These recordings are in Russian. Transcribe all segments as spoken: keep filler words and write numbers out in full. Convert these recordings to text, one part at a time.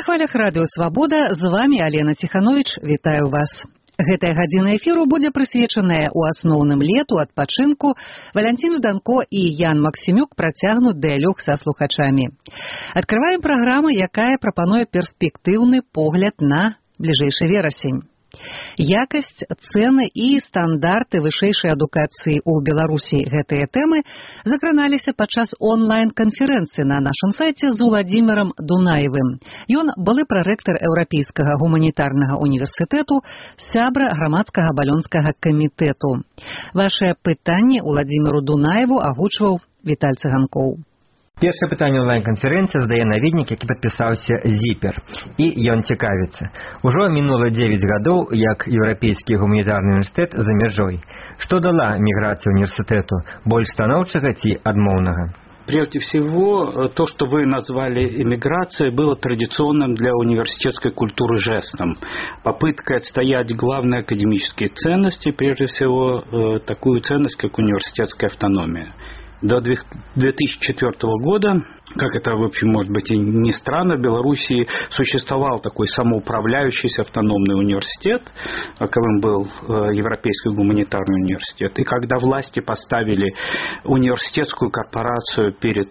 хвалях радыё Свабода, з вами Алена Ціхановіч, вітаю вас. Гэтая гадзіна эфіру будзе прысвечаная ў асноўным лету, адпачынку. Валянцін Жданко і Ян Максімюк працягнуць дыялог са слухачамі. Адкрываем праграму, якая прапануе перспектыўны погляд на бліжэйшы верасень. Якасць, цэны і стандарты вышэйшай адукацыі ў Беларусі. Гэтыя тэмы закраналіся падчас онлайн-канферэнцыі на нашым сайце з Уладзімірам Дунаевым. Ён былы прарэктар Еўрапейскага гуманітарнага універсітэту, сябра грамадскага балонскага камітэту. Вашыя пытанні Уладзіміру Дунаеву агучваў Віталь Цыганкоў. Першае пытанне онлайн-канферэнцыі задае наведнік, які падпісаўся Зіпер. І ён цікавіцца. Ужо мінула дзевяць гадоў, як Еўрапейскі гуманітарны універсітэт за мяжой. Што дала міграцыя універсітэту? Больш станоўчага ці адмоўнага? Прежде всего, то, что вы назвали эмиграцией, было традиционным для университетской культуры жестом. Попыткой отстоять главные академические ценности, прежде всего, такую ценность, как университетская автономия. До две тысячи четвёртого года, как это, в общем, может быть и не странно, в Белоруссии существовал такой самоуправляющийся автономный университет, каковым был Европейский гуманитарный университет. И когда власти поставили университетскую корпорацию перед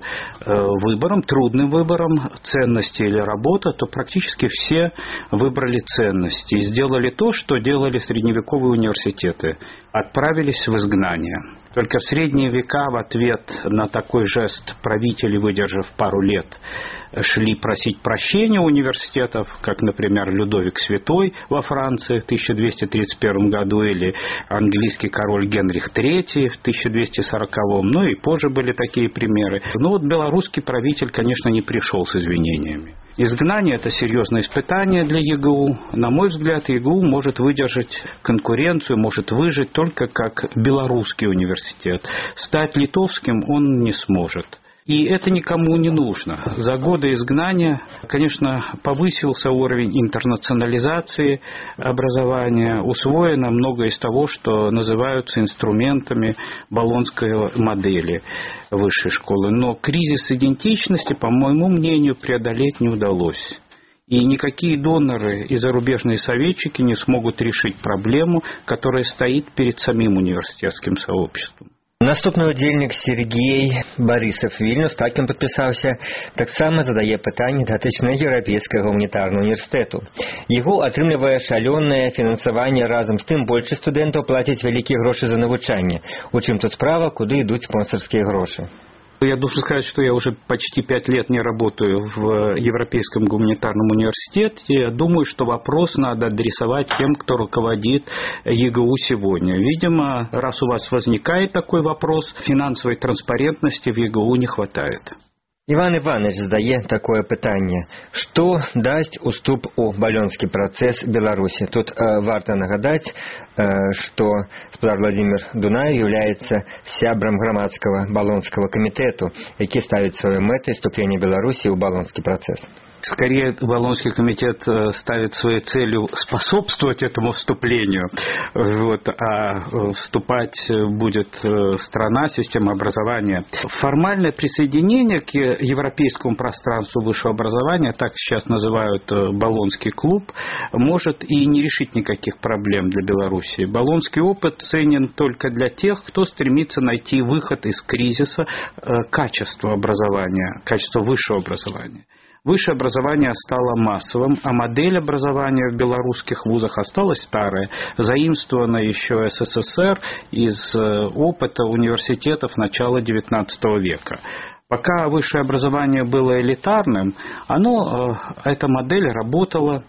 выбором, трудным выбором, ценности или работа, то практически все выбрали ценности и сделали то, что делали средневековые университеты. Отправились в изгнание. Только в средние века в ответ на такой жест правители, выдержав пару лет, шли просить прощения у университетов, как, например, Людовик Святой во Франции в тысяча двести тридцать первом году или английский король Генрих третий в тысяча двести сороковом, ну и позже были такие примеры. Но вот белорусский правитель, конечно, не пришел с извинениями. Изгнание – это серьезное испытание для ЕГУ. На мой взгляд, ЕГУ может выдержать конкуренцию, может выжить только как белорусский университет. Стать литовским он не сможет. И это никому не нужно. За годы изгнания, конечно, повысился уровень интернационализации образования, усвоено многое из того, что называются инструментами болонской модели высшей школы. Но кризис идентичности, по моему мнению, преодолеть не удалось. И никакие доноры и зарубежные советчики не смогут решить проблему, которая стоит перед самим университетским сообществом. Наступны удзельнік Сергей Барысов Вільнюс, так ён падпісаўся, таксама задае пытанне датычнае Еўрапейскага гуманітарнага універсітэту. Яго атрымлівае шалёнае фінансаванне, разам з тым больше студэнтаў плацяць вялікія грошы за навучанне. У чым тут справа, куды ідуць спонсорскія грошы? Я должен сказать, что я уже почти пять лет не работаю в Европейском гуманитарном университете. Я думаю, что вопрос надо адресовать тем, кто руководит ЕГУ сегодня. Видимо, раз у вас возникает такой вопрос, финансовой транспарентности в ЕГУ не хватает. Іван Іванович задае такое пытанне. Што дасць уступ у балёнскі працэс Беларусі? Тут э, варта нагадаць, э, што спадар Владзімір Дунаев являецца сябрам грамадскага балонскага камітэту, які ставіць сваёй мэтай вступлення Беларусі ў балонскі працэс. Скорее, Болонский комитет ставит своей целью способствовать этому вступлению, вот, а вступать будет страна, система образования. Формальное присоединение к европейскому пространству высшего образования, так сейчас называют Болонский клуб, может и не решить никаких проблем для Беларуси. Болонский опыт ценен только для тех, кто стремится найти выход из кризиса качества образования, качества высшего образования. Высшее образование стало массовым, а модель образования в белорусских вузах осталась старая, заимствованная еще СССР из опыта университетов начала девятнадцатого века. Пока высшее образование было элитарным, оно, эта модель работала.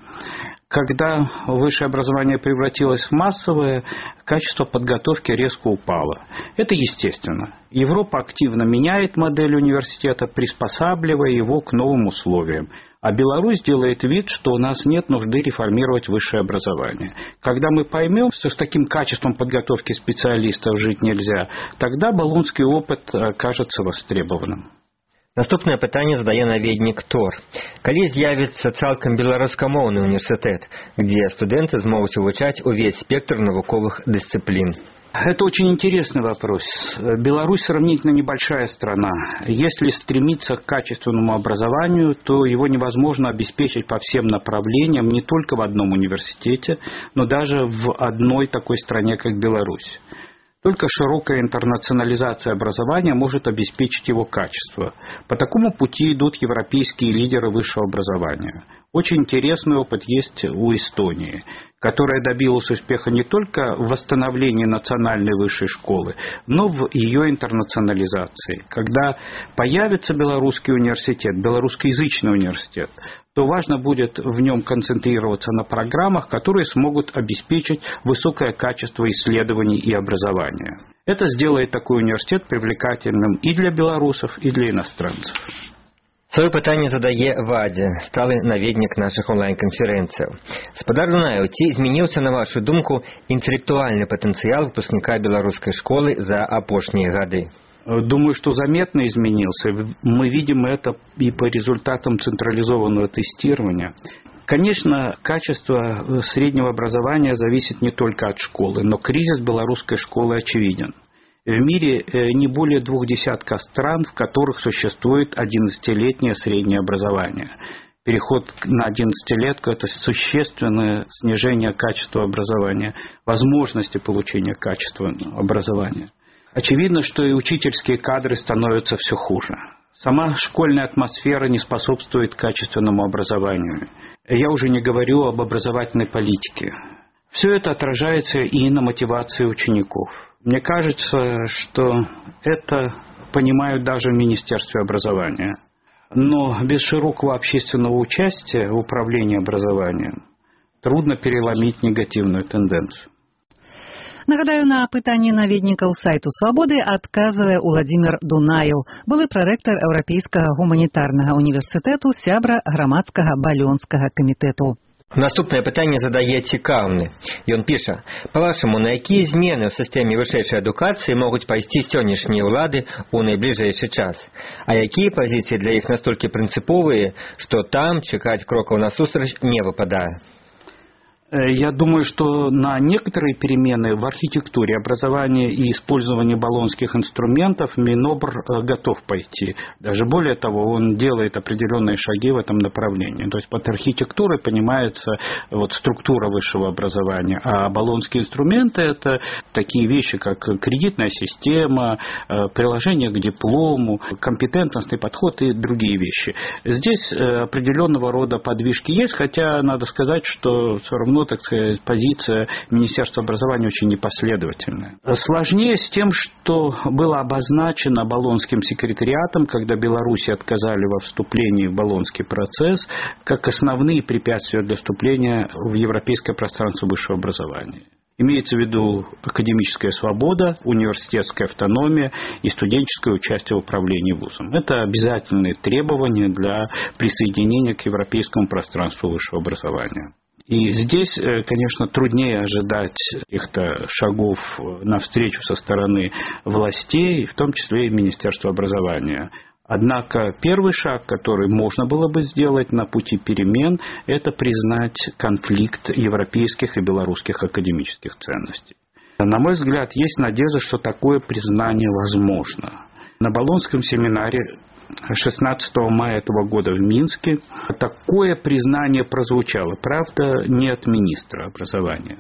Когда высшее образование превратилось в массовое, качество подготовки резко упало. Это естественно. Европа активно меняет модель университета, приспосабливая его к новым условиям. А Беларусь делает вид, что у нас нет нужды реформировать высшее образование. Когда мы поймем, что с таким качеством подготовки специалистов жить нельзя, тогда болонский опыт окажется востребованным. Наступнае пытанне задае наведнік Тор. Калі з'явіцца цалкам беларускамоўны універсітэт, дзе студэнты змогуць вывучаць увесь спектр навуковых дысциплин? Это очень интересный вопрос. Беларусь сравнительно небольшая страна. Если стремиться к качественному образованию, то его невозможно обеспечить по всем направлениям, не только в одном университете, но даже в одной такой стране, как Беларусь. Только широкая интернационализация образования может обеспечить его качество. По такому пути идут европейские лидеры высшего образования. Очень интересный опыт есть у Эстонии, которая добилась успеха не только в восстановлении национальной высшей школы, но в ее интернационализации. Когда появится белорусский университет, белорусскоязычный университет, то важно будет в нем концентрироваться на программах, которые смогут обеспечить высокое качество исследований и образования. Это сделает такой университет привлекательным и для белорусов, и для иностранцев. Свое пытанне задае Вадзя, сталы наведнік наших онлайн-конференцыяў. Спадар Дунаю, ці змяніўся, на вашу думку, интеллектуальный потенциал выпускника белорусской школы за апошние годы? Думаю, что заметно изменился. Мы видим это и по результатам централизованного тестирования. Конечно, качество среднего образования зависит не только от школы, но кризис белорусской школы очевиден. В мире не более двух десятков стран, в которых существует одиннадцатилетнее среднее образование. Переход на одиннадцатилетку – это существенное снижение качества образования, возможности получения качественного образования. Очевидно, что и учительские кадры становятся все хуже. Сама школьная атмосфера не способствует качественному образованию. Я уже не говорю об образовательной политике. Все это отражается и на мотивации учеников. Мне кажется, что это понимают даже в Министерстве образования. Но без широкого общественного участия в управлении образованием трудно переломить негативную тенденцию. Нагадаю, на пытанне наведнікаў сайту «Свабоды» адказвае Уладзімір Дунаеў, былы прарэктар Еўрапейскага гуманітарнага універсітэту, сябра грамадскага балёнскага камітэту. Наступнае пытанне задае цікаўны. Ён піша: па-вашаму, на якія змены ў сістэме вышэйшай адукацыі могуць пайсці сённяшнія ўлады ў найбліжэйшы час? А якія пазіцыі для іх настолькі прынцыповыя, што там чакаць крокаў насустрач не выпадае? Я думаю, что на некоторые перемены в архитектуре образования и использовании болонских инструментов Минобр готов пойти. Даже более того, он делает определенные шаги в этом направлении. То есть под архитектурой понимается вот структура высшего образования, а болонские инструменты – это такие вещи, как кредитная система, приложение к диплому, компетентностный подход и другие вещи. Здесь определенного рода подвижки есть, хотя надо сказать, что все равно, так сказать, позиция Министерства образования очень непоследовательная. Сложнее с тем, что было обозначено Болонским секретариатом, когда Беларуси отказали во вступлении в Болонский процесс, как основные препятствия для вступления в европейское пространство высшего образования. Имеется в виду академическая свобода, университетская автономия и студенческое участие в управлении вузом. Это обязательные требования для присоединения к европейскому пространству высшего образования. И здесь, конечно, труднее ожидать каких-то шагов навстречу со стороны властей, в том числе и Министерства образования. Однако первый шаг, который можно было бы сделать на пути перемен, это признать конфликт европейских и белорусских академических ценностей. На мой взгляд, есть надежда, что такое признание возможно. На Болонском семинаре шестнадцатого мая этого года в Минске такое признание прозвучало, правда, не от министра образования.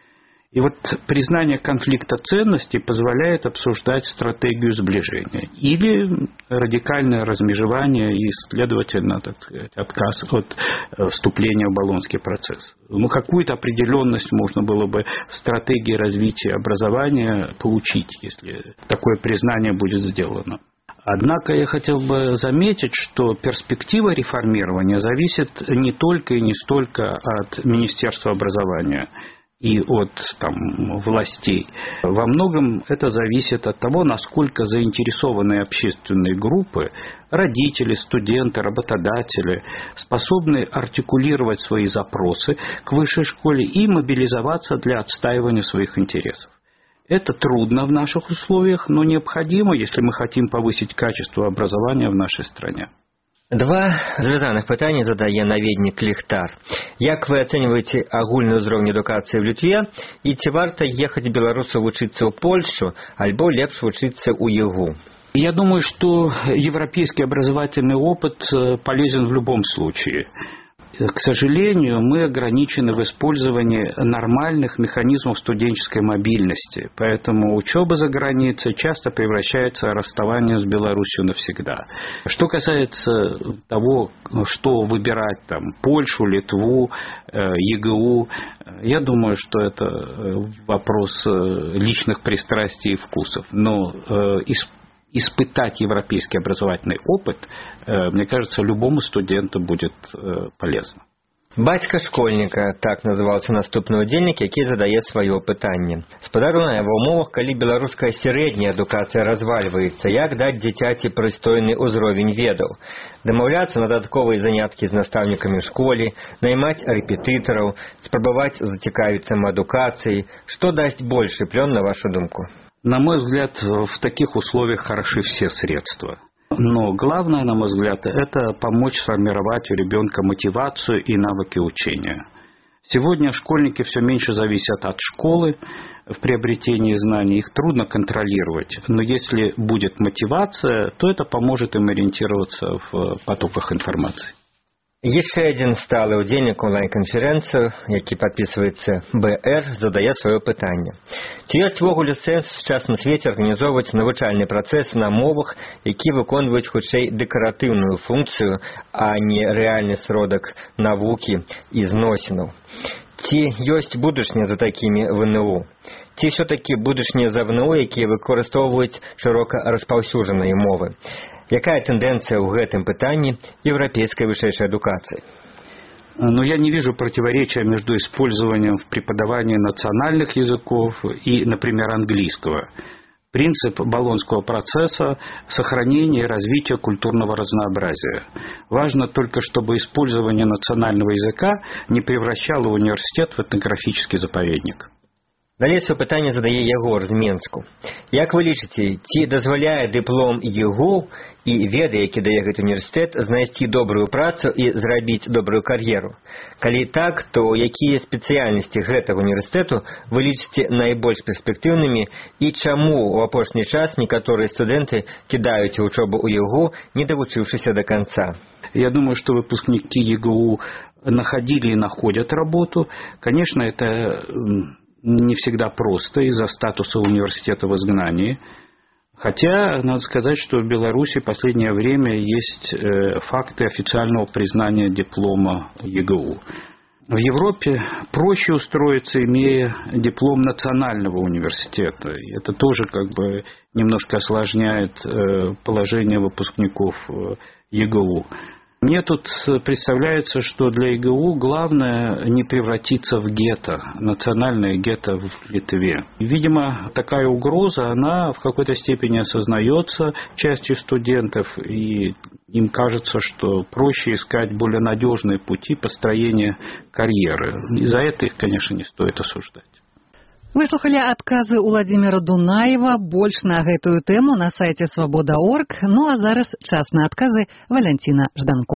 И вот признание конфликта ценностей позволяет обсуждать стратегию сближения или радикальное размежевание и, следовательно, так сказать, отказ от вступления в Болонский процесс. Ну, какую-то определенность можно было бы в стратегии развития образования получить, если такое признание будет сделано. Однако я хотел бы заметить, что перспектива реформирования зависит не только и не столько от Министерства образования и от там, властей. Во многом это зависит от того, насколько заинтересованные общественные группы, родители, студенты, работодатели способны артикулировать свои запросы к высшей школе и мобилизоваться для отстаивания своих интересов. Это трудно в наших условиях, но необходимо, если мы хотим повысить качество образования в нашей стране. Два звязаных пытання задае наведнік Ліхтар. Як вы ацэньваеце агульны ўзровень адукацыі ў Літве і ці варта ехаць беларусу вучыцца ў Польшу, альбо лепш вучыцца ў ЕГУ? Я думаю, что европейский образовательный опыт полезен в любом случае. К сожалению, мы ограничены в использовании нормальных механизмов студенческой мобильности, поэтому учеба за границей часто превращается в расставание с Беларусью навсегда. Что касается того, что выбирать, там, Польшу, Литву, ЕГУ, я думаю, что это вопрос личных пристрастий и вкусов. Но испытать европейский образовательный опыт, мне кажется, любому студенту будет полезно. Бацька школьніка, так называўся наступны ўдзельнік, які задае сваё пытанне. Спадару на яго умовах, калі беларуская сярэдняя адукацыя развальваецца, як даць дзіцяці прыстойны ўзровень ведаў? Дамаўляцца на дадатковыя заняткі з настаўнікамі ў школе, наймаць рэпетытараў, спрабаваць зацікавіцца адукацыяй. Што дасць большы плён, на вашу думку? На мой взгляд, в таких условиях хороши все средства. Но главное, на мой взгляд, это помочь сформировать у ребенка мотивацию и навыки учения. Сегодня школьники все меньше зависят от школы в приобретении знаний, их трудно контролировать. Но если будет мотивация, то это поможет им ориентироваться в потоках информации. Яшчэ адзін сталы ўдзельнік онлайн-канферэнцыі, які падпісваецца БР, задае сваё пытанне. Ці ёсць увогуле сэнс в сучасным свеце арганізоўваць навучальны працэс на мовах, які выконваюць хутчэй дэкаратыўную функцыю, а не рэальны сродак навукі і зносінаў? Ці ёсць будучыня за такімі ВНУ? Ці ўсё-такі будучыня за ВНУ, якія выкарыстоўваюць шырока распаўсюджаныя мовы? Якая тенденция в этом пытании европейской высшей эдукации? Но я не вижу противоречия между использованием в преподавании национальных языков и, например, английского. Принцип Болонского процесса – сохранение и развитие культурного разнообразия. Важно только, чтобы использование национального языка не превращало университет в этнографический заповедник. Далей сваё пытанне задае Ягор з Менску. Як вы лічыце, ці дазваляе дыплом ЕГУ і веды, які дае гэты універсітэт, знайсці добрую працу і зрабіць добрую кар'еру? Калі так, то якія спецыяльнасці гэтага універсітэту вы лічыце найбольш перспектыўнымі і чаму ў апошні час некаторыя студэнты кідаюць вучобу ў ЕГУ, не давучыўшыся до конца? Я думаю, что выпускники ЕГУ находили и находят работу. Конечно, это не всегда просто из-за статуса университета в изгнании. Хотя, надо сказать, что в Беларуси в последнее время есть факты официального признания диплома ЕГУ. В Европе проще устроиться, имея диплом национального университета. И это тоже как бы немножко осложняет положение выпускников ЕГУ. Мне тут представляется, что для ЕГУ главное не превратиться в гетто, национальное гетто в Литве. Видимо, такая угроза, она в какой-то степени осознается частью студентов, и им кажется, что проще искать более надежные пути построения карьеры. И за это их, конечно, не стоит осуждать. Выслухали адказы Уладзіміра Дунаева. Больш на гэтую тэму на сайце свабода точка орг. Ну а зараз час на адказы Валянціна Жданко.